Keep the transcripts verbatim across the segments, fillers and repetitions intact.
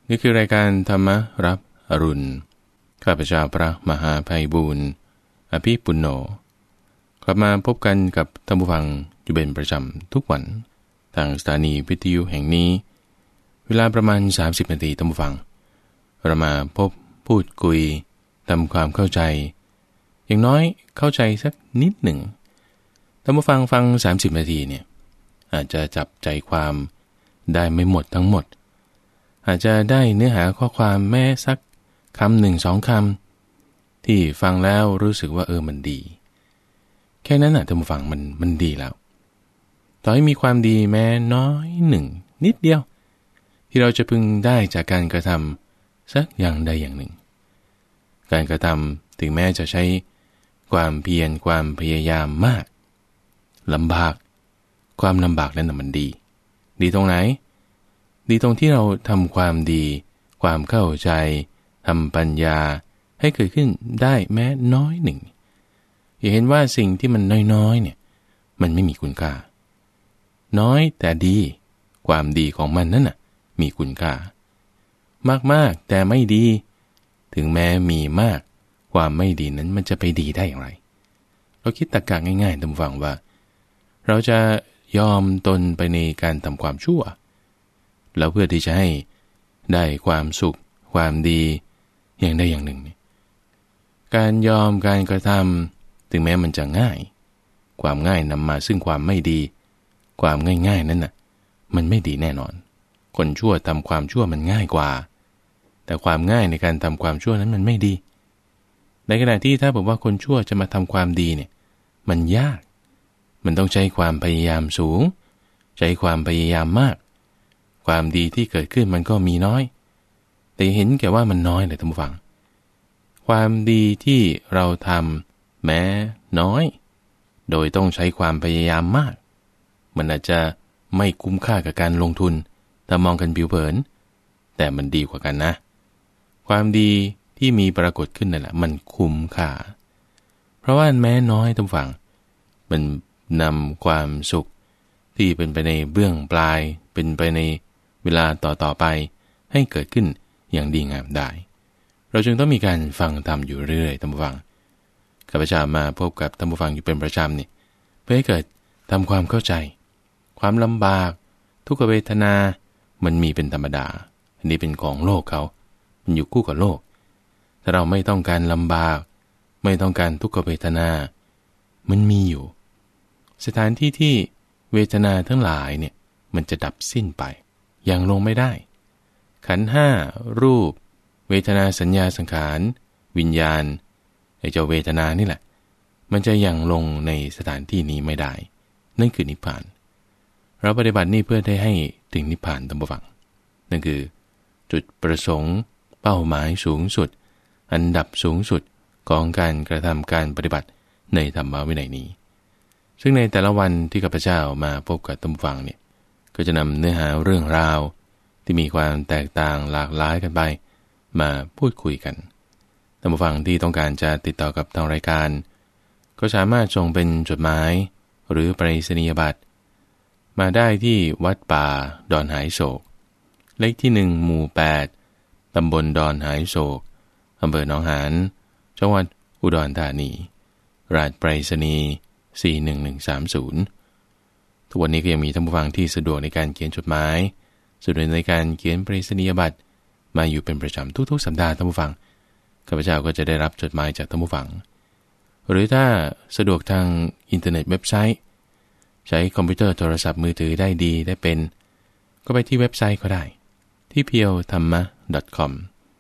นี่คือรายการธรรมรับอรุณข้าพเจ้าพระมหาไพบูลย์อภิปุณโญกลับมาพบกันกับท่านผู้ฟังอยู่เป็นประจำทุกวันทางสถานีวิทยุแห่งนี้เวลาประมาณสามสิบนาทีท่านผู้ฟังเรามาพบพูดคุยทำความเข้าใจอย่างน้อยเข้าใจสักนิดหนึ่งท่านผู้ฟังฟังสามสิบนาทีเนี่ยอาจจะจับใจความได้ไม่หมดทั้งหมดอาจจะได้เนื้อหาข้อความแม้สักคำหนึ่งสองคำที่ฟังแล้วรู้สึกว่าเออมันดีแค่นั้นน่ะท่านผู้ฟังมันมันดีแล้วต่อให้มีความดีแม้น้อยหนึ่งนิดเดียวที่เราจะพึงได้จากการกระทำสักอย่างใดอย่างหนึ่งการกระทำถึงแม้จะใช้ความเพียรความพยายามมากลำบากความลำบากนั้นน่ะมันดีดีตรงไหนดีตรงที่เราทำความดีความเข้าใจทำปัญญาให้เกิดขึ้นได้แม้น้อยหนึ่งอย่าเห็นว่าสิ่งที่มันน้อยๆเนี่ยมันไม่มีคุณค่าน้อยแต่ดีความดีของมันนั่นน่ะมีคุณค่ามากๆแต่ไม่ดีถึงแม้มีมากความไม่ดีนั้นมันจะไปดีได้อย่างไรเราคิดตรรกะง่ายๆท่านผู้ฟังว่าเราจะยอมตนไปในการทำความชั่วแล้วเพื่อที่จะให้ได้ความสุขความดีอย่างใดอย่างหนึ่งการยอมการกระทำถึงแม้มันจะง่ายความง่ายนำมาซึ่งความไม่ดีความง่ายๆนั้นน่ะมันไม่ดีแน่นอนคนชั่วทำความชั่วมันง่ายกว่าแต่ความง่ายในการทำความชั่วนั้นมันไม่ดีในขณะที่ถ้าบอกว่าคนชั่วจะมาทำความดีเนี่ยมันยากมันต้องใช้ความพยายามสูงใช้ความพยายามมากความดีที่เกิดขึ้นมันก็มีน้อยแต่เห็นแก่ว่ามันน้อยเลยท่านผู้ฟังความดีที่เราทำแม้น้อยโดยต้องใช้ความพยายามมากมันอาจจะไม่คุ้มค่ากับการลงทุนถ้ามองกันผิวเผินแต่มันดีกว่ากันนะความดีที่มีปรากฏขึ้นนั่นแหละมันคุ้มค่าเพราะว่าแม้น้อยท่านผู้ฟังมันนำความสุขที่เป็นไปในเบื้องปลายเป็นไปในเวลาต่อๆไปให้เกิดขึ้นอย่างดีงามได้เราจึงต้องมีการฟังธรรมอยู่เรื่อยๆท่านผู้ฟังข้าพเจ้ามาพบกับท่านผู้ฟังอยู่เป็นประจำนี่เพื่อให้เกิดทำความเข้าใจความลำบากทุกขเวทนามันมีเป็นธรรมดาอันนี้เป็นของโลกเขามันอยู่คู่กับโลกถ้าเราไม่ต้องการลำบากไม่ต้องการทุกขเวทนามันมีอยู่สถานที่ที่เวทนาทั้งหลายเนี่ยมันจะดับสิ้นไปยังลงไม่ได้ขันธ์ห้ารูปเวทนาสัญญาสังขารวิญญาณไอ้เจ้าเวทนานี่แหละมันจะยังลงในสถานที่นี้ไม่ได้นั่นคือนิพพานเราปฏิบัตินี่เพื่อได้ให้ถึงนิพพานตามบังนั่นคือจุดประสงค์เป้าหมายสูงสุดอันดับสูงสุดของการกระทำการปฏิบัติในธรรมวินัยนี้ซึ่งในแต่ละวันที่ข้าพเจ้ามาพบกับท่านผู้ฟังเนี่ยก็จะนำเนื้อหาเรื่องราวที่มีความแตกต่างหลากหลายกันไปมาพูดคุยกันท่านผู้ฟังที่ต้องการจะติดต่อกับทางรายการก็สามารถส่งเป็นจดหมายหรือไปรษณียบัตรมาได้ที่วัดป่าดอนหายโศกเลขที่หนึ่งหมู่แปดตำบลดอนหายโศกอำเภอหนองหานจังหวัดอุดรธานีรหัสไปรษณีย์สี่หนึ่งหนึ่งสามศูนย์ทุกวันนี้ก็ยังมีท่านผู้ฟังที่สะดวกในการเขียนจดหมายสะดวกในการเขียนไปรษณียบัตรมาอยู่เป็นประจำทุกๆสัปดาห์ท่านผู้ฟังข้าพเจ้าก็จะได้รับจดหมายจากท่านผู้ฟังหรือถ้าสะดวกทางอินเทอร์เน็ตเว็บไซต์ใช้คอมพิวเตอร์โทรศัพท์มือถือได้ดีได้เป็นก็ไปที่เว็บไซต์ก็ได้ที่ เพียวธรรมะ ดอท คอม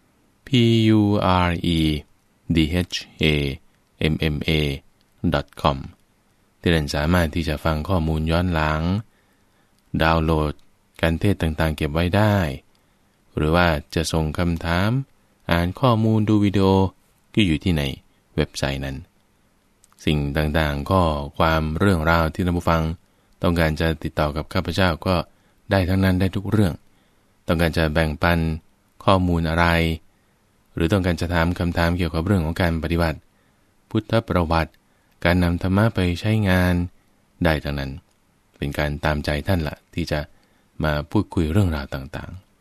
p u r e d h a m m a ดอท คอม ที่ท่านสามารถที่จะฟังข้อมูลย้อนหลังดาวน์โหลดการเทศต่างๆเก็บไว้ได้หรือว่าจะส่งคำถามอ่านข้อมูลดูวิดีโอก็อยู่ที่ในเว็บไซต์นั้นสิ่งต่างๆก็ความเรื่องราวที่ท่านผู้ฟังต้องการจะติดต่อกับข้าพเจ้าก็ได้ทั้งนั้นได้ทุกเรื่องต้องการจะแบ่งปันข้อมูลอะไรหรือต้องการจะถามคำถามเกี่ยวกับเรื่องของการปฏิบัติพุทธประวัติการนำธรรมะไปใช้งานได้ทั้งนั้นเป็นการตามใจท่านละที่จะมาพูดคุยเรื่องราวต่างๆเพ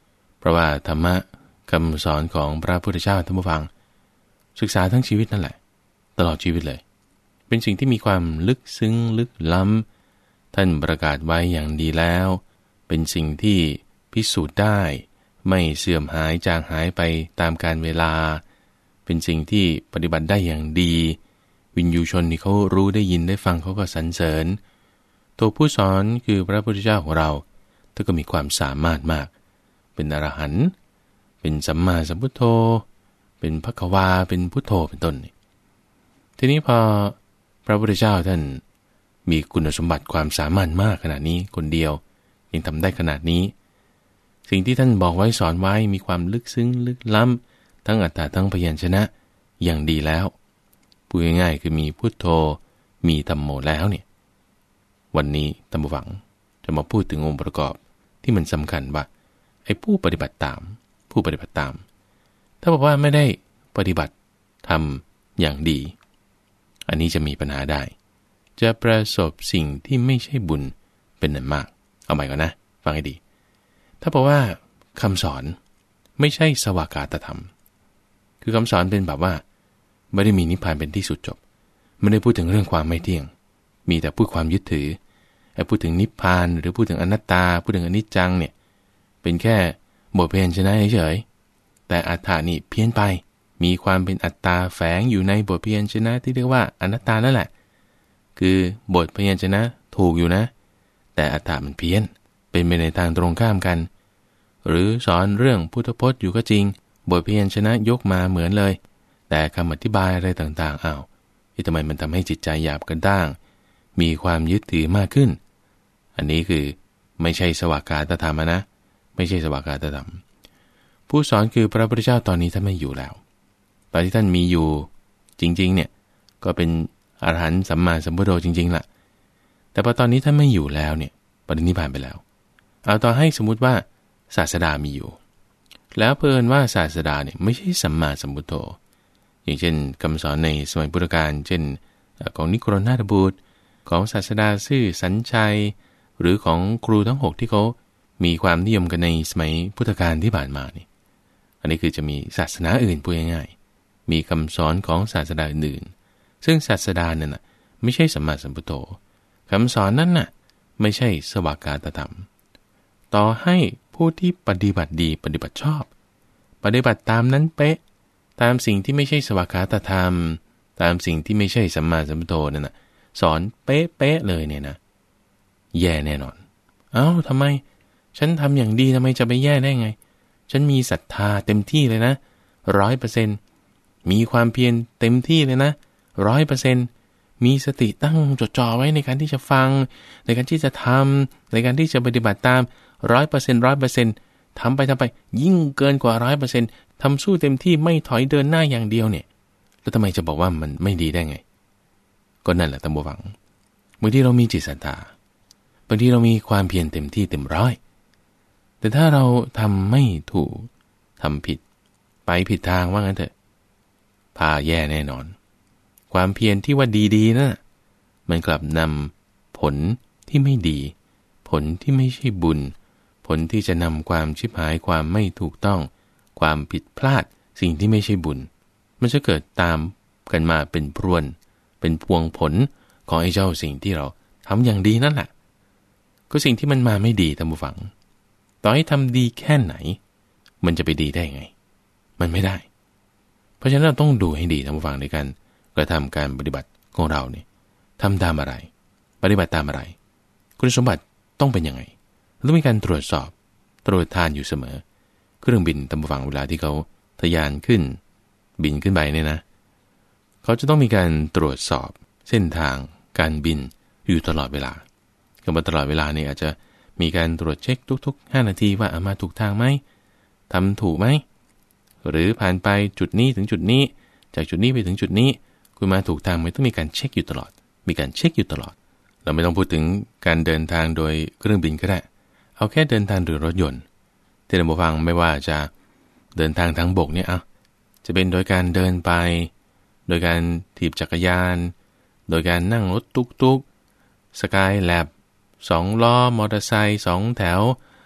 ราะว่าธรรมะคำสอนของพระพุทธเจ้าท่านผู้ฟังศึกษาทั้งชีวิตนั่นแหละตลอดชีวิตเลยเป็นสิ่งที่มีความลึกซึ้งลึกล้ำท่านประกาศไว้อย่างดีแล้วเป็นสิ่งที่พิสูจน์ได้ไม่เสื่อมหายจางหายไปตามกาลเวลาเป็นสิ่งที่ปฏิบัติได้อย่างดีวินยูชนที่เขารู้ได้ยินได้ฟังเขาก็สรรเสริญตัวผู้สอนคือพระพุทธเจ้าของเราท่านก็มีความสามารถมากเป็นอรหันต์เป็นสัมมาสัมพุทโธเป็นภควาเป็นพุทโธเป็นต้นทีนี้พอพระพุทธเจ้าท่านมีคุณสมบัติความสามารถมากขนาดนี้คนเดียวยังทำได้ขนาดนี้สิ่งที่ท่านบอกไว้สอนไว้มีความลึกซึ้งลึกล้ำทั้งอัตถะทั้งพยัญชนะอย่างดีแล้วพูดง่ายๆคือมีพุทโธมีธัมโมแล้วเนี่ยวันนี้ท่านผู้ฟังจะมาพูดถึงองค์ประกอบที่มันสำคัญว่าไอ้ผู้ปฏิบัติตามผู้ปฏิบัติตามถ้าบอกว่าไม่ได้ปฏิบัติทำอย่างดีอันนี้จะมีปัญหาได้จะประสบสิ่งที่ไม่ใช่บุญเป็นอันมากเอาใหม่ก่อนนะฟังให้ดีถ้าบอกว่าคำสอนไม่ใช่สวากาตธรรมคือคำสอนเป็นแบบว่าไม่ได้มีนิพพานเป็นที่สุดจบไม่ได้พูดถึงเรื่องความไม่เที่ยงมีแต่พูดความยึดถือไอ้พูดถึงนิพพานหรือพูดถึงอนัตตาพูดถึงอนิจจังเนี่ยเป็นแค่บทเพลงชนะเฉยๆแต่อัตถานี่เพี้ยนไปมีความเป็นอัตตาแฝงอยู่ในบทพยัญชนะที่เรียกว่าอนัตตานั่นแหละคือบทพยัญชนะถูกอยู่นะแต่อัตถามันเพี้ยนเป็นไปในทางตรงข้ามกันหรือสอนเรื่องพุทธพจน์อยู่ก็จริงบทพยัญชนะยกมาเหมือนเลยแต่คำอธิบายอะไรต่างๆอ้าวที่ทำไมมันทำให้จิตใจหยาบกันด้างมีความยึดถือมากขึ้นอันนี้คือไม่ใช่สวากาตธรรมนะไม่ใช่สวากาตธรรมผู้สอนคือพระพุทธเจ้าตอนนี้ท่านไม่อยู่แล้วตอนที่ท่านมีอยู่จริงๆเนี่ยก็เป็นอรหันต์สัมมาสัมพุทโธจริงๆล่ะแต่พอตอนนี้ท่านไม่อยู่แล้วเนี่ยปรินิพพานไปแล้วเอาต่อให้สมมุติว่าศาสดามีอยู่แล้วเพิ่นว่าศาสดาเนี่ยไม่ใช่สัมมาสัมพุทโธอย่างเช่นคำสอนในสมัยพุทธกาลเช่นของนิโครนาถบุตรของศาสดาซื่อสัญชัยหรือของครูทั้งหกที่เขามีความนิยมกันในสมัยพุทธกาลที่ผ่านมานี่อันนี้คือจะมีศาสนาอื่นพูดง่ายๆมีคำสอนของศาสดาอื่นซึ่งศาสดาเนี่ยนะไม่ใช่สัมมาสัมพุทโธคำสอนนั้นน่ะไม่ใช่สวากาตธรรมต่อให้ผู้ที่ปฏิบัติดีปฏิบัติชอบปฏิบัติตามนั้นเป๊ะตามสิ่งที่ไม่ใช่สวากาตธรรมตามสิ่งที่ไม่ใช่สัมมาสัมพุทโธนั่นน่ะสอนเป๊ะๆเลยเนี่ยนะแย่แน่นอนเอ้าทำไมฉันทำอย่างดีทำไมจะไปแย่ได้ไงฉันมีศรัทธาเต็มที่เลยนะร้อยเปอร์เซ็นต์มีความเพียรเต็มที่เลยนะร้อยเปอร์เซ็นต์มีสติตั้งจดจ่อไว้ในการที่จะฟังในการที่จะทำในการที่จะปฏิบัติตามร้อยเปอร์เซ็นต์ร้อยเปอร์เซ็นต์ทำไปทำไปยิ่งเกินกว่าร้อยเปอร์เซ็นต์ทำสู้เต็มที่ไม่ถอยเดินหน้าอย่างเดียวเนี่ยแล้วทำไมจะบอกว่ามันไม่ดีได้ไงก็นั่นแหละตามบวังบางทีเรามีจิตศรัทธาบางทีเรามีความเพียรเต็มที่เต็มร้อยแต่ถ้าเราทำไม่ถูกทำผิดไปผิดทางว่างั้นเถอะพาแย่แน่นอนความเพียรที่ว่าดีๆนะมันกลับนำผลที่ไม่ดีผลที่ไม่ใช่บุญผลที่จะนำความชิบหายความไม่ถูกต้องความผิดพลาดสิ่งที่ไม่ใช่บุญมันจะเกิดตามกันมาเป็นพรวนเป็นพวงผลของไอ้เจ้าสิ่งที่เราทำอย่างดีนั่นแหละก็สิ่งที่มันมาไม่ดีท่านผู้ฟังต่อให้ทำดีแค่ไหนมันจะไปดีได้ไงมันไม่ได้เพราะฉะนั้นเราต้องดูให้ดีท่านผู้ฟังในการกระทำการปฏิบัติของเราเนี่ยทำตามอะไรปฏิบัติตามอะไรคุณสมบัติต้องเป็นยังไงต้องมีการตรวจสอบตรวจทานอยู่เสมอเครื่องบินท่านผู้ฟังเวลาที่เขาทะยานขึ้นบินขึ้นไปเนี่ยนะเขาจะต้องมีการตรวจสอบเส้นทางการบินอยู่ตลอดเวลาก็มาตลอดเวลาเนี่ยอาจจะมีการตรวจเช็คทุกๆห้านาทีว่ามาถูกทางไหมทำถูกไหมหรือผ่านไปจุดนี้ถึงจุดนี้จากจุดนี้ไปถึงจุดนี้คุณมาถูกทางไหมต้องมีการเช็คอยู่ตลอดมีการเช็คอยู่ตลอดเราไม่ต้องพูดถึงการเดินทางโดยเครื่องบินก็ได้เอาแค่เดินทางโดยรถยนต์ที่เราฟังไม่ว่าจะเดินทางทางบกเนี่ยเอาจะเป็นโดยการเดินไปโดยการถีบจักรยานโดยการนั่งรถตุ๊กๆสกายแลบสองล้อมอเตอร์ไซค์สองแถว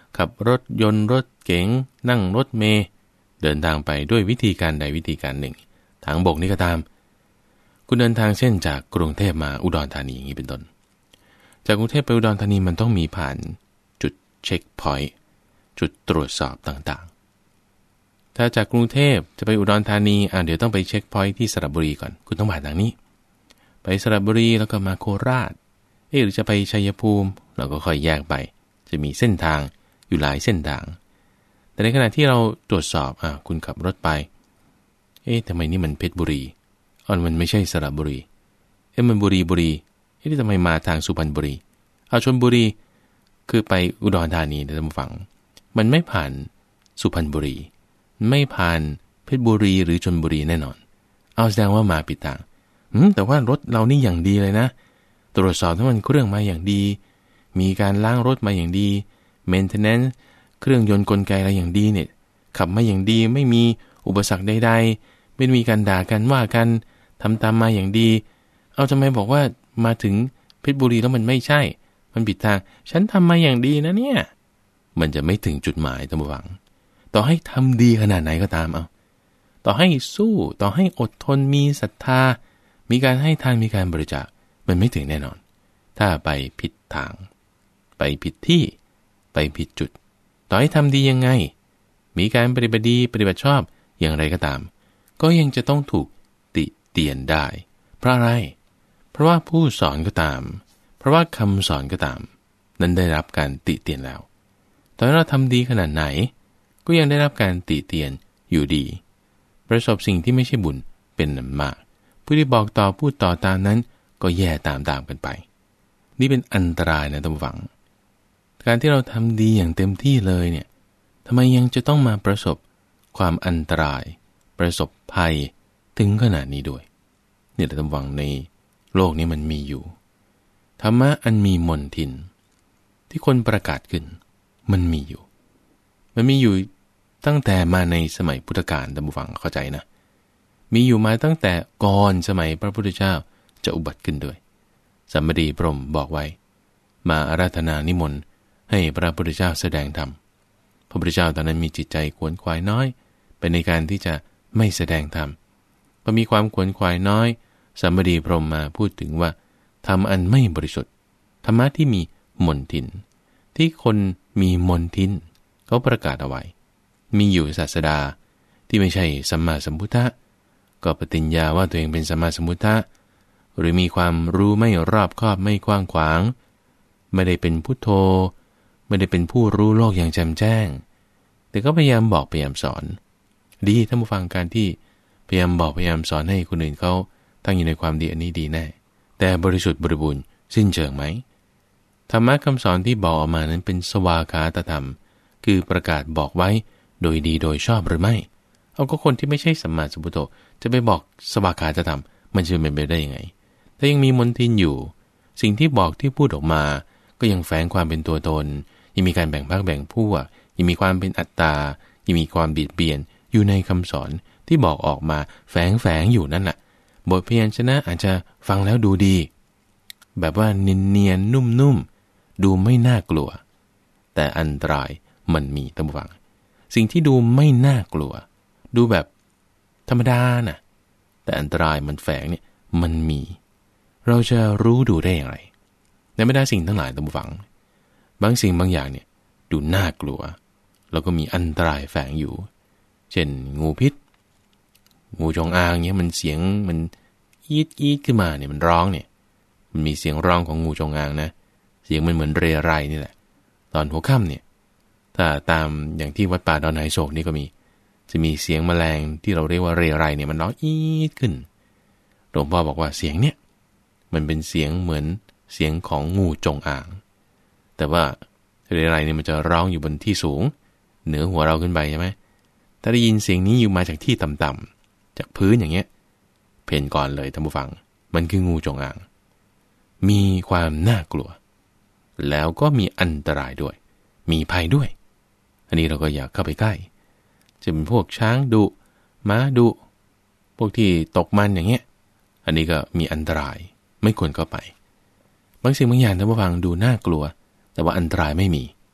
ขับรถยนต์รถเก๋งนั่งรถเมล์เดินทางไปด้วยวิธีการใดวิธีการหนึ่งทางบกนี่ก็ตามคุณเดินทางเช่นจากกรุงเทพมาอุดรธานีอย่างนี้เป็นต้นจากกรุงเทพไปอุดรธานีมันต้องมีผ่านจุดเช็คพอยต์จุดตรวจสอบต่างๆถ้าจากกรุงเทพจะไปอุดรธานีอ่ะเดี๋ยวต้องไปเช็คพอยต์ที่สระบุรีก่อนคุณต้องผ่านทางนี้ไปสระบุรีแล้วก็มาโคราชเอ๊ะหรือจะไปชัยภูมิเราก็ค่อยแยกไปจะมีเส้นทางอยู่หลายเส้นทางแต่ในขณะที่เราตรวจสอบอ่ะคุณขับรถไปเอ๊ะทำไมนี่มันเพชรบุรีอ๋อมันไม่ใช่สระบุรีเอ๊ะมันบุรีบุรีเอ๊ะทำไมมาทางสุพรรณบุรีเอาชลบุรีคือไปอุดรธานีนะท่านผู้ฟังมันไม่ผ่านสุพรรณบุรีไม่ผ่านเพชรบุรีหรือชลบุรีแน่นอนเอาแสดงว่ามาผิดทางอืมแต่ว่ารถเรานี่อย่างดีเลยนะตรวจสอบทั้งมันเครื่องมาอย่างดีมีการล้างรถมาอย่างดี maintenance เครื่องยนต์กลไกอะไรอย่างดีเนี่ยขับมาอย่างดีไม่มีอุปสรรคใดๆไม่มีการด่ากันว่ากันทำตามมาอย่างดีเอาทำไมบอกว่ามาถึงเพชรบุรีแล้วมันไม่ใช่มันผิดทางฉันทำมาอย่างดีนะเนี่ยมันจะไม่ถึงจุดหมายท่านผู้ฟังต่อให้ทำดีขนาดไหนก็ตามเอาต่อให้สู้ต่อให้อดทนมีศรัทธามีการให้ทานมีการบริจาคมันไม่ถึงแน่นอนถ้าไปผิดทางไปผิดที่ไปผิดจุดต่อให้ทำดียังไงมีการปฏิบัติดีปฏิบัติชอบอย่างไรก็ตามก็ยังจะต้องถูกติเตียนได้เพราะอะไรเพราะว่าผู้สอนก็ตามเพราะว่าคำสอนก็ตามนั้นได้รับการติเตียนแล้วตอนเราทำดีขนาดไหนก็ยังได้รับการติเตียนอยู่ดีประสบสิ่งที่ไม่ใช่บุญเป็นอันมากผู้ที่บอกต่อพูดต่อตามนั้นก็แย่ตามๆกันไปนี่เป็นอันตรายนะท่านผู้ฟังการที่เราทำดีอย่างเต็มที่เลยเนี่ยทำไมยังจะต้องมาประสบความอันตรายประสบภัยถึงขนาดนี้ด้วยเนี่ยท่านผู้ฟังในโลกนี้มันมีอยู่ธรรมะอันมีมนทินที่คนประกาศขึ้นมันมีอยู่มันมีอยู่ตั้งแต่มาในสมัยพุทธกาลท่านผู้ฟังเข้าใจนะมีอยู่มาตั้งแต่ก่อนสมัยพระพุทธเจ้าจะอุบัติขึ้นด้วยสัมมาดีพรหมบอกไว้มาอาราธนานิมนต์ให้พระพุทธเจ้าแสดงธรรมพระพุทธเจ้าตอนนั้นมีจิตใจขวนขวายน้อยไปในการที่จะไม่แสดงธรรมพอมีความขวนขวายน้อยสัมมาดีพรหมมาพูดถึงว่าธรรมอันไม่บริสุทธิ์ธรรมะที่มีมนทินที่คนมีมนทินเขาประกาศเอาไว้มีอยู่ศาสดาที่ไม่ใช่สัมมาสัมพุทธะก็ปฏิญญาว่าตัวเองเป็นสัมมาสัมพุทธะหรือมีความรู้ไม่รอบคอบไม่กว้างขวางไม่ได้เป็นพุทโธไม่ได้เป็นผู้รู้โลกอย่างแจ่มแจ้งแต่ก็พยายามบอกพยายามสอนดีท่านผู้ฟังการที่พยายามบอกพยายามสอนให้คนอื่นเขาตั้งอยู่ในความดีอันนี้ดีแน่แต่บริสุทธิ์บริบูรณ์สิ้นเชิงไหมธรรมะคำสอนที่บอกออกมานั้นเป็นสวากขาตธรรมคือประกาศบอกไว้โดยดีโดยชอบหรือไม่เอาก็คนที่ไม่ใช่สัมมาสัมพุทโธจะไปบอกสวากขาตธรรมมันจะเป็นไปได้ยังไงถ้ายังมีมนทินอยู่สิ่งที่บอกที่พูดออกมาก็ยังแฝงความเป็นตัวตนยังมีการแบ่งพรรคแบ่งพวกยังมีความเป็นอัตตายังมีความบิดเบียนอยู่ในคำสอนที่บอกออกมาแฝงแฝงอยู่นั่นแหละบทพยัญชนะอาจจะฟังแล้วดูดีแบบว่าเนียนๆนุ่มๆดูไม่น่ากลัวแต่อันตรายมันมีท่านผู้ฟังสิ่งที่ดูไม่น่ากลัวดูแบบธรรมดาน่ะแต่อันตรายมันแฝงเนี่ยมันมีเราจะรู้ดูได้อย่างไรในบรรดาสิ่งทั้งหลายท่านผู้ฟังบางสิ่งบางอย่างเนี่ยดูน่ากลัวแล้วก็มีอันตรายแฝงอยู่เช่นงูพิษงูจงอางเนี่ยมันเสียงมันอีดอีดขึ้นมาเนี่ยมันร้องเนี่ยมันมีเสียงร้องของงูจงอางนะเสียงมันเหมือนเรไรนี่แหละตอนหัวค่ำเนี่ยถ้าตามอย่างที่วัดป่าดอนไหโศกนี่ก็มีจะมีเสียงแมลงที่เราเรียกว่าเรไรเนี่ยมันร้องอีดขึ้นหลวงพ่อบอกว่าเสียงเนี่ยมันเป็นเสียงเหมือนเสียงของงูจงอางแต่ว่าเรไรเนี่ยมันจะร้องอยู่บนที่สูงเหนือหัวเราขึ้นไปใช่ไหมถ้าได้ยินเสียงนี้อยู่มาจากที่ต่ำๆจากพื้นอย่างเงี้ยเพนก่อนเลยท่านผู้ฟังมันคืองูจงอางมีความน่ากลัวแล้วก็มีอันตรายด้วยมีภัยด้วยอันนี้เราก็อยากเข้าไปใกล้จะเป็นพวกช้างดุม้าดุพวกที่ตกมันอย่างเงี้ยอันนี้ก็มีอันตรายไม่ควรเข้าไปบางสิ่งบางอย่างท่านผู้ฟังดูน่ากลัวแต่ว่าอันตรายไม่มี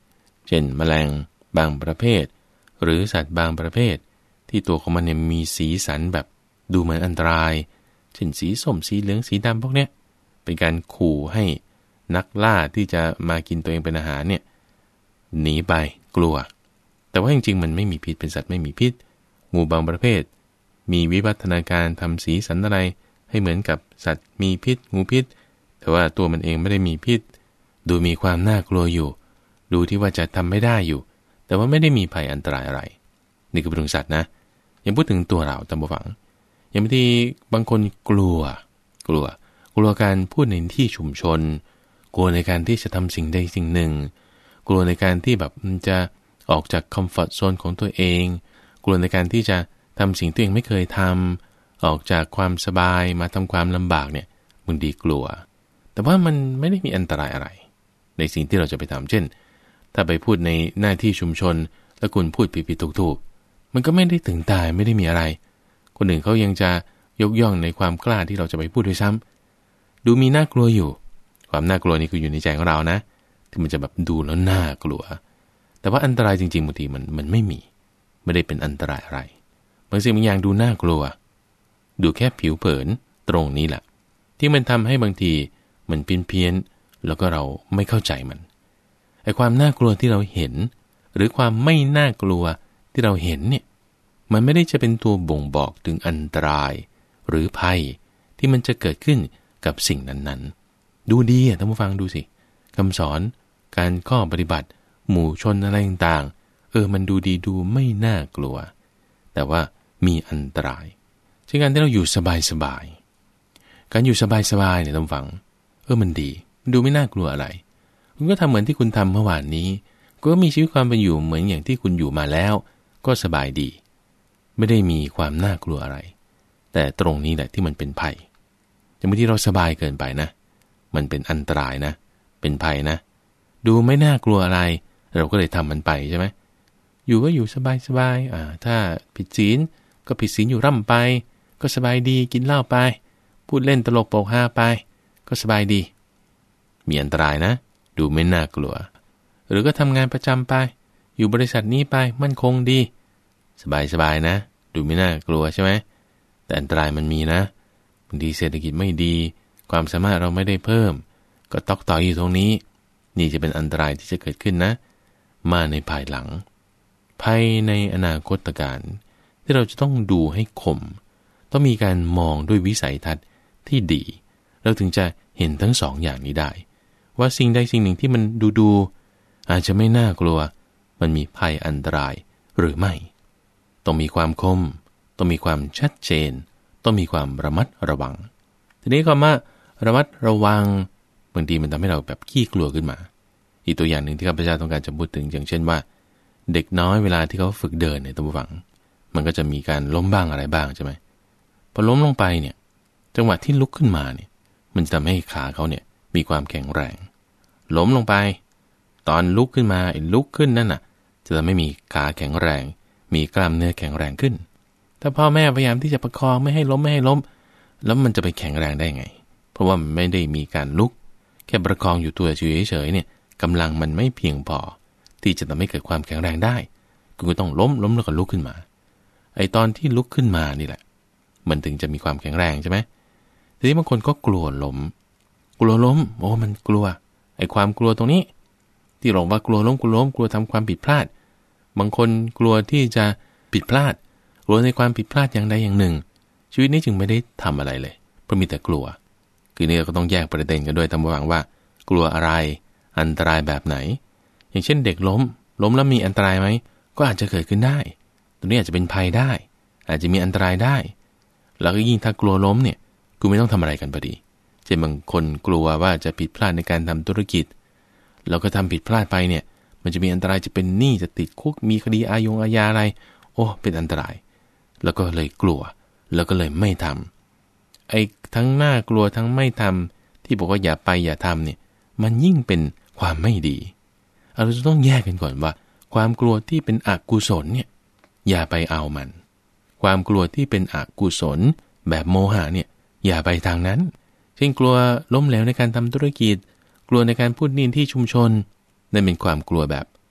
เช่นแมลงบางประเภทหรือสัตว์บางประเภทที่ตัวของมันเนี่ยมีสีสันแบบดูเหมือนอันตรายเช่นสีส้มสีเหลืองสีดำพวกเนี้ยเป็นการขู่ให้นักล่าที่จะมากินตัวเองเป็นอาหารเนี่ยหนีไปกลัวแต่ว่าจริงๆมันไม่มีพิษเป็นสัตว์ไม่มีพิษงูบางประเภทมีวิวัฒนาการทำสีสันอะไรให้เหมือนกับสัตว์มีพิษงูพิษแต่ว่าตัวมันเองไม่ได้มีพิษดูมีความน่ากลัวอยู่ดูที่ว่าจะทำไม่ได้อยู่แต่ว่าไม่ได้มีภัยอันตรายอะไรนี่คือเรื่องสัตว์นะยังพูดถึงตัวเราตามผู้ฟังอย่างบางทีบางคนกลัวกลัวกลัวการพูดในที่ชุมชนกลัวในการที่จะทำสิ่งใดสิ่งหนึ่งกลัวในการที่แบบจะออกจากคอมฟอร์ตโซนของตัวเองกลัวในการที่จะทำสิ่งที่ตัวเองไม่เคยทำออกจากความสบายมาทำความลำบากเนี่ยบางทีกลัวแต่ว่ามันไม่ได้มีอันตรายอะไรในสิ่งที่เราจะไปทำเช่นถ้าไปพูดในหน้าที่ชุมชนแล้วคุณพูดผิดๆถูกๆมันก็ไม่ได้ถึงตายไม่ได้มีอะไรคนอื่นเขายังจะยกย่องในความกล้าที่เราจะไปพูดด้วยซ้ำดูมีน่ากลัวอยู่ความน่ากลัวนี่คืออยู่ในใจของเรานะที่มันจะแบบดูแล้วน่ากลัวแต่ว่าอันตรายจริงๆบางทีมันมันไม่มีไม่ได้เป็นอันตรายอะไรบางสิ่งบางอย่างดูน่ากลัวดูแค่ผิวเผินตรงนี้แหละที่มันทำให้บางทีมันเพี้ยนๆแล้วก็เราไม่เข้าใจมันไอ้ความน่ากลัวที่เราเห็นหรือความไม่น่ากลัวที่เราเห็นเนี่ยมันไม่ได้จะเป็นตัวบ่งบอกถึงอันตรายหรือภัยที่มันจะเกิดขึ้นกับสิ่งนั้นๆดูดีอ่ะท่านผู้ฟังดูสิคำสอนการข้อปฏิบัติหมู่ชนอะไรต่างๆเออมันดูดีดูไม่น่ากลัวแต่ว่ามีอันตรายเช่นการที่เราอยู่สบายๆการอยู่สบายๆเนี่ยท่านผู้ฟังเออมันดีมันดูไม่น่ากลัวอะไรคุณก็ทำเหมือนที่คุณทำเมื่อวานนี้ก็มีชีวิตความเป็นอยู่เหมือนอย่างที่คุณอยู่มาแล้วก็สบายดีไม่ได้มีความน่ากลัวอะไรแต่ตรงนี้แหละที่มันเป็นภัยแต่บางทีเราสบายเกินไปนะมันเป็นอันตรายนะเป็นภัยนะดูไม่น่ากลัวอะไรเราก็เลยทำมันไปใช่ไหมอยู่ก็อยู่สบายๆอ่าถ้าผิดศีลก็ผิดศีลอยู่ร่ำไปก็สบายดีกินเหล้าไปพูดเล่นตลกโปกฮาไปก็สบายดีมีอันตรายนะดูไม่น่ากลัวหรือก็ทำงานประจำไปอยู่บริษัทนี้ไปมั่นคงดีสบายๆนะดูไม่น่ากลัวใช่ไหมแต่อันตรายมันมีนะบางทีเศรษฐกิจไม่ดีความสามารถเราไม่ได้เพิ่มก็ตอกต่ออยู่ตรงนี้นี่จะเป็นอันตรายที่จะเกิดขึ้นนะมาในภายหลังภายในอนาคตการที่เราจะต้องดูให้คมต้องมีการมองด้วยวิสัยทัศน์ที่ดีเราถึงจะเห็นทั้งสองอย่างนี้ได้ว่าสิ่งใดสิ่งหนึ่งที่มันดูดูอาจจะไม่น่ากลัวมันมีภัยอันตรายหรือไม่ต้องมีความคมต้องมีความชัดเจนต้องมีความระมัดระวังทีนี้ก็มาระมัดระวังบางทีมันทำให้เราแบบขี้กลัวขึ้นมาอีกตัวอย่างหนึ่งที่ข้าพเจ้าต้องการจะพูดถึงอย่างเช่นว่าเด็กน้อยเวลาที่เขาฝึกเดินในตัวฝังมันก็จะมีการล้มบ้างอะไรบ้างใช่ไหมพอล้มลงไปเนี่ยจังหวะที่ลุกขึ้นมาเนี่ยมันจะทำให้ขาเขาเนี่ยมีความแข็งแรงล้มลงไปตอนลุกขึ้นมาไอ้ลุกขึ้นนั่นน่ะจะทำให้มีขาแข็งแรงมีกล้ามเนื้อแข็งแรงขึ้นถ้าพ่อแม่พยายามที่จะประคองไม่ให้ล้มไม่ให้ล้มแล้วมันจะไปแข็งแรงได้ไงเพราะว่ามันไม่ได้มีการลุกแค่ประคองอยู่ตัวเฉยๆเนี่ยกำลังมันไม่เพียงพอที่จะทำให้เกิดความแข็งแรงได้คุณก็ต้องล้มล้มแล้วก็ลุกขึ้นมาไอ้ตอนที่ลุกขึ้นมานี่แหละมันถึงจะมีความแข็งแรงใช่ไหมทีนี้บางคนก็กลัวล้มกลัวล้มโอ้มันกลัวไอ้ความกลัวตรงนี้ที่บอกว่ากลัวล้มกลัวล้มกลัวทำความผิดพลาดบางคนกลัวที่จะผิดพลาดกลัวในความผิดพลาดอย่างใดอย่างหนึ่งชีวิตนี้จึงไม่ได้ทำอะไรเลยเพราะมีแต่กลัวคือนี่เราก็ต้องแยกประเด็นกันด้วยตามหวังว่ากลัวอะไรอันตรายแบบไหนอย่างเช่นเด็กล้มล้มแล้วมีอันตรายไหมก็อาจจะเกิดขึ้นได้ตรงนี้อาจจะเป็นภัยได้อาจจะมีอันตรายได้แล้วก็ยิ่งถ้ากลัวล้มเนี่ยกูไม่ต้องทำอะไรกันพอดีเช่นบางคนกลัวว่าจะผิดพลาดในการทำธุรกิจเราก็ทำผิดพลาดไปเนี่ยมันจะมีอันตรายจะเป็นหนี้จะติดคุกมีคดีอาญงอาญาอะไรโอ้เป็นอันตรายแล้วก็เลยกลัวแล้วก็เลยไม่ทำไอ้ทั้งน่ากลัวทั้งไม่ทำที่บอกว่าอย่าไปอย่าทำเนี่ยมันยิ่งเป็นความไม่ดีเราจะต้องแยกกันก่อนว่าความกลัวที่เป็นอกุศลเนี่ยอย่าไปเอามันความกลัวที่เป็นอกุศลแบบโมหะเนี่ยอย่าไปทางนั้นเช่นกลัวล้มเหลวในการทำธุรกิจกลัวในการพูดนินที่ชุมชนนั่นเป็นความกลัวแบบ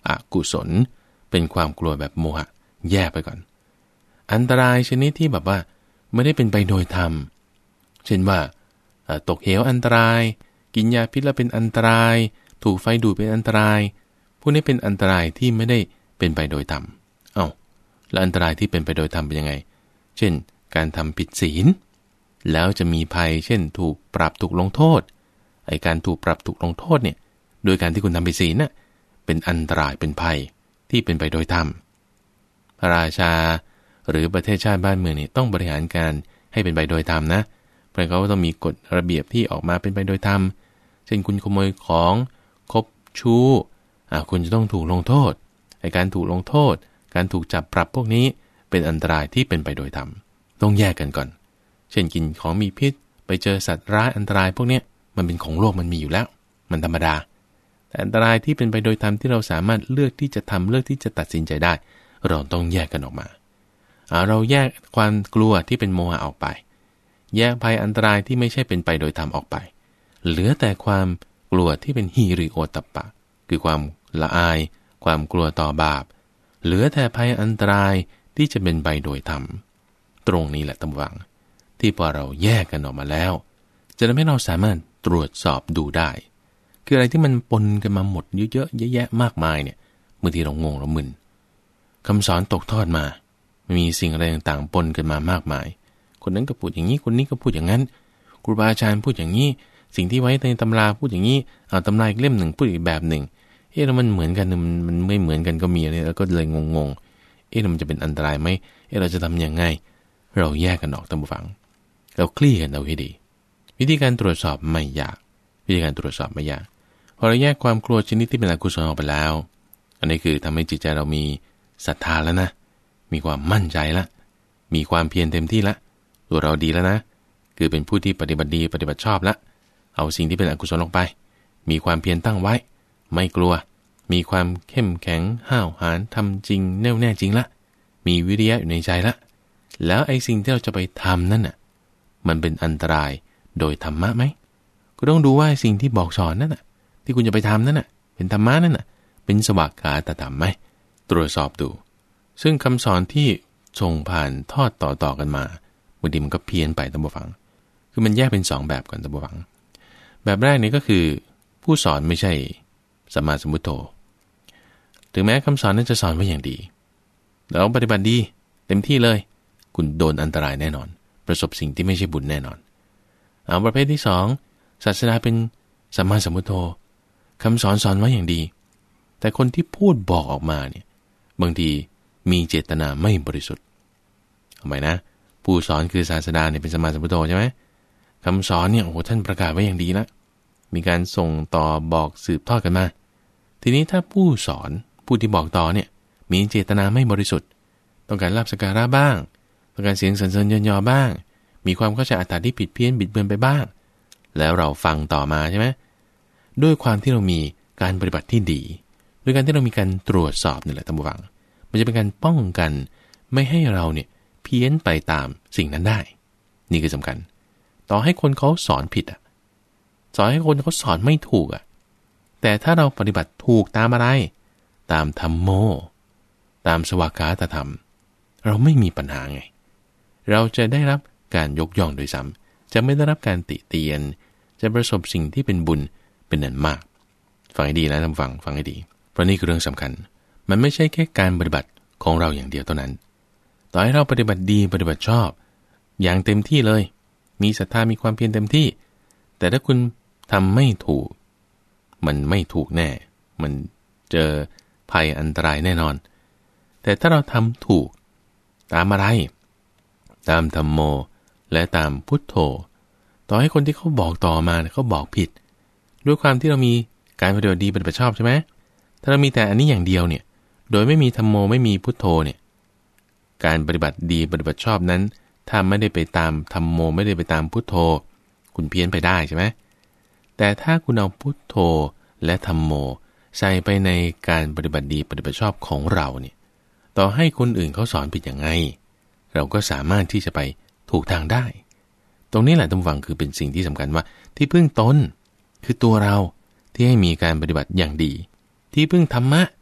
อกุศลเป็นความกลัวแบบโมหะแยกไปก่อนอันตรายชนิดที่แบบว่าไม่ได้เป็นไปโดยธรรมเช่นว่าตกเหวอันตรายกินยาพิษแล้วเป็นอันตรายถูกไฟดูดเป็นอันตรายพวกนี้เป็นอันตรายที่ไม่ได้เป็นไปโดยธรรมเอ้าแล้วอันตรายที่เป็นไปโดยธรรมเป็นยังไงเช่นการทำผิดศีลแล้วจะมีภัยเช่นถูกปรับถูกลงโทษไอ้การถูกปรับถูกลงโทษเนี่ยโดยการที่คุณทำผิดศีลน่ะเป็นอันตรายเป็นภัยที่เป็นไปโดยธรรมพระราชาหรือประเทศชาติบ้านเมืองนี่ต้องบริหารการให้เป็นไปโดยธรรมนะเพราะเขาต้องมีกฎระเบียบที่ออกมาเป็นไปโดยธรรมเช่นคุณขโมยของคบชู้อ่ะคุณจะต้องถูกลงโทษไอ้การถูกลงโทษการถูกจับปรับพวกนี้เป็นอันตรายที่เป็นไปโดยธรรมต้องแยกกันก่อนเช่นกินของมีพิษไปเจอสัตว์ร้ายอันตรายพวกนี้มันเป็นของโลกมันมีอยู่แล้วมันธรรมดาแต่อันตรายที่เป็นไปโดยธรรมที่เราสามารถเลือกที่จะทำเลือกที่จะตัดสินใจได้เราต้องแยกกันออกมาเราแยกความกลัวที่เป็นโมหะออกไปแยกภัยอันตรายที่ไม่ใช่เป็นไปโดยธรรมออกไปเหลือแต่ความกลัวที่เป็นหิริโอตัปปะคือความละอายความกลัวต่อบาปเหลือแต่ภัยอันตรายที่จะเป็นไปโดยธรรมตรงนี้แหละตำวังที่พอเราแยกกันออกมาแล้วจะทำให้เราสามารถตรวจสอบดูได้คืออะไรที่มันปนกันมาหมดเยอะๆแยะๆมากมายเนี่ยบางทีเรางงเรามึนคำสอนตกทอดมามีสิ่งอะไรต่างๆปนกันมามากมายคนนั้นก็พูดอย่างนี้คนนี้ก็พูดอย่างนั้นครูบาอาจารย์พูดอย่างนี้สิ่งที่ไว้ในตำราพูดอย่างนี้เอาตำราอีกเล่มหนึ่งพูดอีกแบบหนึ่งเอ๊ะแล้วมันเหมือนกันมันมันไม่เหมือนกันก็มีอะไรแล้วก็เลยงงๆเอ๊ะมันจะเป็นอันตรายไหมเอ๊ะเราจะทำยังไงเราแยกกันออกตามฟังเราคลี่กันเอาให้ดีวิธีการตรวจสอบไม่ยากวิธีการตรวจสอบไม่ยากพอเราแยกความกลัวชนิดที่เป็นอกุศลออกไปแล้วอันนี้คือทำให้จิตใจเรามีศรัทธาแล้วนะมีความมั่นใจละมีความเพียรเต็มที่ละตัวเราดีแล้วนะคือเป็นผู้ที่ปฏิบัติดีปฏิบัติชอบละเอาสิ่งที่เป็นอกุศลลงไปมีความเพียรตั้งไว้ไม่กลัวมีความเข้มแข็งห้าวหาญทำจริงแน่วแน่จริงละมีวิริยะอยู่ในใจละแล้วไอ้สิ่งที่เราจะไปทำนั่นน่ะมันเป็นอันตรายโดยธรรมะไหมก็ต้องดูว่าสิ่งที่บอกสอนนั่นน่ะที่คุณจะไปทำนั่นน่ะเป็นธรรมะนั่นน่ะเป็นสวากขาตธรรมไหมตรวจสอบดูซึ่งคำสอนที่ส่งผ่านทอดต่อๆกันมาบางทีมันก็เพี้ยนไปตามบ่ฟังคือมันแยกเป็นสองแบบก่อนตามบ่ฟังแบบแรกนี่ก็คือผู้สอนไม่ใช่สัมมาสัมพุทโธถึงแม้คำสอนนั้นจะสอนไว้อย่างดีแล้วปฏิบัติดีเต็มที่เลยคุณโดนอันตรายแน่นอนประสบสิ่งที่ไม่ใช่บุญแน่นอนเอาประเภทที่สองศาสนาเป็นสัมมาสัมพุทโธคำสอนสอนไว้อย่างดีแต่คนที่พูดบอกออกมาเนี่ยบางทีมีเจตนาไม่บริสุทธิ์ทำไมนะผู้สอนคือศาสดาเนี่ยเป็นสัมมาสัมพุทโธใช่ไหมคำสอนเนี่ยโอ้โหท่านประกาศไว้อย่างดีแล้วมีการส่งต่อบอกสืบทอดกันมาทีนี้ถ้าผู้สอนผู้ที่บอกต่อเนี่ยมีเจตนาไม่บริสุทธิ์ต้องการลาภสักการะบ้างต้องการเสียงสรรเสริญเยินยอบ้างมีความเข้าใจอัตถะที่ผิดเพี้ยนบิดเบือนไปบ้างแล้วเราฟังต่อมาใช่ไหมด้วยความที่เรามีการปฏิบัติที่ดีด้วยการที่เรามีการตรวจสอบนี่แหละท่านผู้ฟังมันจะเป็นการป้องกันไม่ให้เราเนี่ยเพี้ยนไปตามสิ่งนั้นได้นี่คือสำคัญต่อให้คนเขาสอนผิดอ่ะสอนให้คนเขาสอนไม่ถูกอ่ะแต่ถ้าเราปฏิบัติถูกตามอะไรตามธัมโมตามสวากขาตธรรมเราไม่มีปัญหาไงเราจะได้รับการยกย่องโดยซ้ำจะไม่ได้รับการติเตียนจะประสบสิ่งที่เป็นบุญเป็นอันมากฟังให้ดีนะท่านฟังฟังให้ดีเพราะนี่คือเรื่องสำคัญมันไม่ใช่แค่การปฏิบัติของเราอย่างเดียวเท่านั้นต่อให้เราปฏิบัติดีปฏิบัติชอบอย่างเต็มที่เลยมีศรัทธามีความเพียรเต็มที่แต่ถ้าคุณทำไม่ถูกมันไม่ถูกแน่มันเจอภัยอันตรายแน่นอนแต่ถ้าเราทำถูกตามอะไรตามธัมโมและตามพุทโธต่อให้คนที่เขาบอกต่อมาเขาบอกผิดด้วยความที่เรามีการปฏิบัติดีปฏิบัติชอบใช่ไหมถ้าเรามีแต่อันนี้อย่างเดียวเนี่ยโดยไม่มีธัมโมไม่มีพุทโธเนี่ยการปฏิบัติดีปฏิบัติชอบนั้นถ้าไม่ได้ไปตามธัมโมไม่ได้ไปตามพุทโธคุณเพี้ยนไปได้ใช่ไหมแต่ถ้าคุณเอาพุทโธและธัมโมใส่ไปในการปฏิบัติดีปฏิบัติชอบของเราเนี่ยต่อให้คนอื่นเขาสอนผิดยังไงเราก็สามารถที่จะไปถูกทางได้ตรงนี้แหละท่านผู้ฟังคือเป็นสิ่งที่สำคัญว่าที่พึ่งตนคือตัวเราที่ให้มีการปฏิบัติอย่างดีที่พึ่งธรรมะ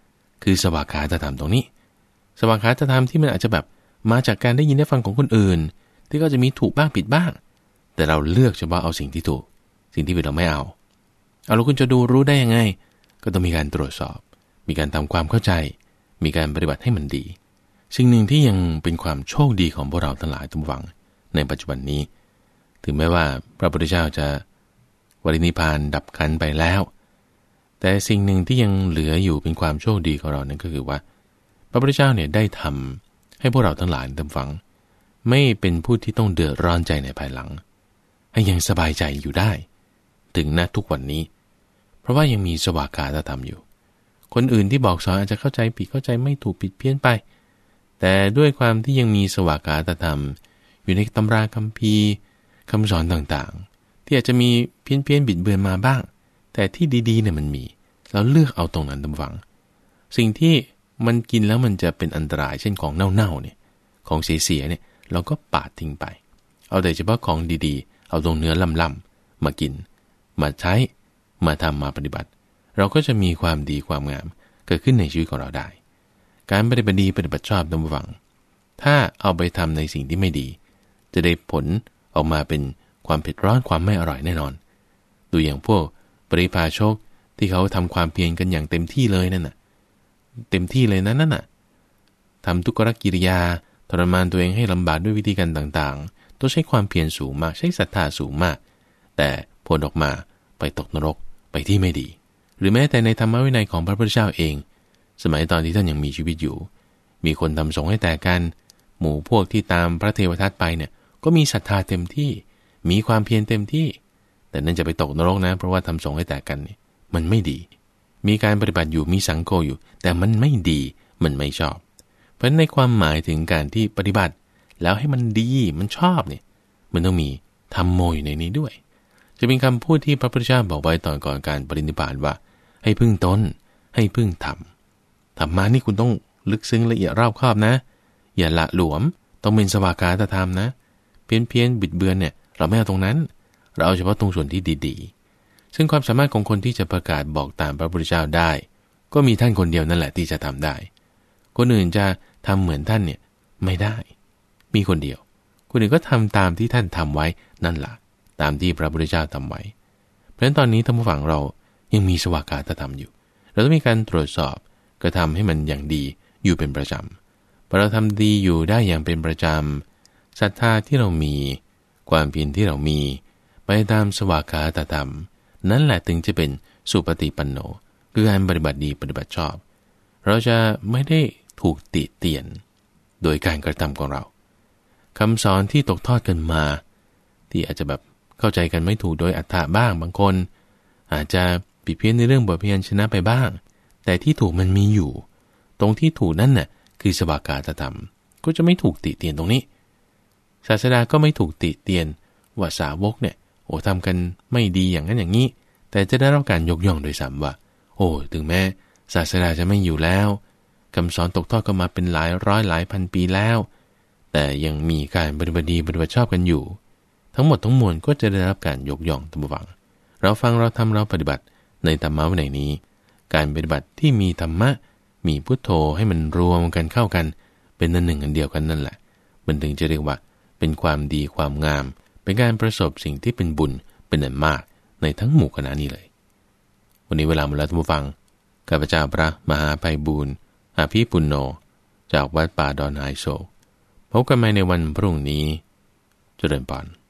คือสวากขาตธรรมตรงนี้สวากขาตธรรมที่มันอาจจะแบบมาจากการได้ยินได้ฟังของคนอื่นที่ก็จะมีถูกบ้างผิดบ้างแต่เราเลือกเฉพาะเอาสิ่งที่ถูกสิ่งที่ผิดเราไม่เอาเอาแล้วคุณจะดูรู้ได้ยังไงก็ต้องมีการตรวจสอบมีการทำความเข้าใจมีการปฏิบัติให้มันดีสิ่งหนึ่งที่ยังเป็นความโชคดีของพวกเราทั้งหลายทุกฝังในปัจจุบันนี้ถึงแม้ว่าพระพุทธเจ้าจะวรินิพพานดับขันไปแล้วแต่สิ่งหนึ่งที่ยังเหลืออยู่เป็นความโชคดีของเรานั่นก็คือว่าพระพุทธเจ้าเนี่ยได้ทำให้พวกเราทั้งหลายทุกฝังไม่เป็นผู้ที่ต้องเดือดร้อนใจในภายหลังให้ยังสบายใจอยู่ได้ถึงณทุกวันนี้เพราะว่ายังมีสวากขาตธรรมอยู่คนอื่นที่บอกสอนอาจจะเข้าใจผิดเข้าใจไม่ถูกผิดเพี้ยนไปแต่ด้วยความที่ยังมีสวากขาตธรรมอยู่ในตำราคัมภีร์คำสอนต่างๆที่อาจจะมีเพี้ยนเพี้ยนบิดเบือนมาบ้างแต่ที่ดีๆเนี่ยมันมีเราเลือกเอาตรงนั้นตามฝังสิ่งที่มันกินแล้วมันจะเป็นอันตรายเช่นของเน่าๆเนี่ยของเสียๆเนี่ยเราก็ปาดทิ้งไปเอาแต่เฉพาะของดีๆเอาตรงเนื้อล่ำๆมากินมาใช้มาทำมาปฏิบัติเราก็จะมีความดีความงามเกิดขึ้นในชีวิตของเราได้การปฏิบัติดีปฏิบัติชอบตามฝังถ้าเอาไปทำในสิ่งที่ไม่ดีจะได้ผลออกมาเป็นความเผ็ดร้อนความไม่อร่อยแน่นอนดูอย่างพวกปริพาชกที่เขาทำความเพียรกันอย่างเต็มที่เลยนั่นน่ะเต็มที่เลยนั้นน่ะทำทุกขกิริยาทรมานตัวเองให้ลำบากด้วยวิธีการต่างๆต้องใช้ความเพียรสูงมากใช้ศรัทธาสูงมากแต่ผลออกมาไปตกนรกไปที่ไม่ดีหรือแม้แต่ในธรรมวินัยของพระพุทธเจ้าเองสมัยตอนที่ท่านยังมีชีวิตอยู่มีคนทำสงฆ์ให้แตกกันหมู่พวกที่ตามพระเทวทัตไปเนี่ยก็มีศรัทธาเต็มที่มีความเพียรเต็มที่แต่นั่นจะไปตกนรกนะเพราะว่าทำสงฆ์ให้แตกกันนี่มันไม่ดีมีการปฏิบัติอยู่มีสังโฆอยู่แต่มันไม่ดีมันไม่ชอบเพราะในความหมายถึงการที่ปฏิบัติแล้วให้มันดีมันชอบเนี่ยมันต้องมีธรรมโมอยู่ในนี้ด้วยจะเป็นคำพูดที่พระพุทธเจ้าบอกไว้ตอนก่อนการปรินิพพานว่าให้พึ่งตนให้พึ่งธรรมธรรมะนี่คุณต้องลึกซึ้งละเอียดรอบคอบนะอย่าละหลวมต้องเป็นสวากขาตธรรมนะเพี้ยนเพี้ยนบิดเบือนเนี่ยเราไม่เอาตรงนั้นเราเอาเฉพาะตรงส่วนที่ดีๆซึ่งความสามารถของคนที่จะประกาศบอกตามพระพุทธเจ้าได้ก็มีท่านคนเดียวนั่นแหละที่จะทำได้คนอื่นจะทำเหมือนท่านเนี่ยไม่ได้มีคนเดียวคนอื่นก็ทำตามที่ท่านทำไว้นั่นแหละตามที่พระพุทธเจ้าทำไว้เพราะฉะนั้นตอนนี้ท่านผู้ฟังเรายังมีสวากขาตธรรมอยู่เราต้องมีการตรวจสอบกระทำให้มันอย่างดีอยู่เป็นประจำพอเราทำดีอยู่ได้อย่างเป็นประจำศรัทธาที่เรามีความเพียรที่เรามีไปตามสวากขาตธรรมนั่นแหละถึงจะเป็นสุปฏิปันโนคือการปฏิบัติดีปฏิบัติชอบเราจะไม่ได้ถูกติเตียนโดยการกระทำของเราคำสอนที่ตกทอดกันมาที่อาจจะแบบเข้าใจกันไม่ถูกโดยอัตถะบ้างบางคนอาจจะผิดเพี้ยนในเรื่องบทพยัญชนะไปบ้างแต่ที่ถูกมันมีอยู่ตรงที่ถูกนั่นน่ะคือสวากขาตธรรมก็จะไม่ถูกติเตียนตรงนี้ศาสดาก็ไม่ถูกติเตียนว่าสาวกเนี่ยโอ้ทำกันไม่ดีอย่างนั้นอย่างนี้แต่จะได้รับการยกย่องโดยซ้ำว่าโอ้ถึงแม้ศาสดาจะไม่อยู่แล้วคำสอนตกทอดกันมาเป็นหลายร้อยหลายพันปีแล้วแต่ยังมีการปฏิบัติดีปฏิบัติชอบกันอยู่ทั้งหมดทั้งมวลก็จะได้รับการยกย่องตามฟังเราฟังเราทำเราปฏิบัติในธรรมะวินัยนี้การปฏิบัติที่มีธรรมะมีพุทโธให้มันรวมกันเข้ากันเป็นอันหนึ่งอันเดียวกันนั่นแหละมันถึงจะเรียกว่าเป็นความดีความงามเป็นการประสบสิ่งที่เป็นบุญเป็นอันมากในทั้งหมู่คณะนี้เลยวันนี้เวลาหมดแล้วท่านผู้ฟังข้าพเจ้าพระมหาไพบูลย์อภิปุณโญจากวัดป่าดอนหายโศกพบกันใหม่ในวันพรุ่งนี้เจริญพร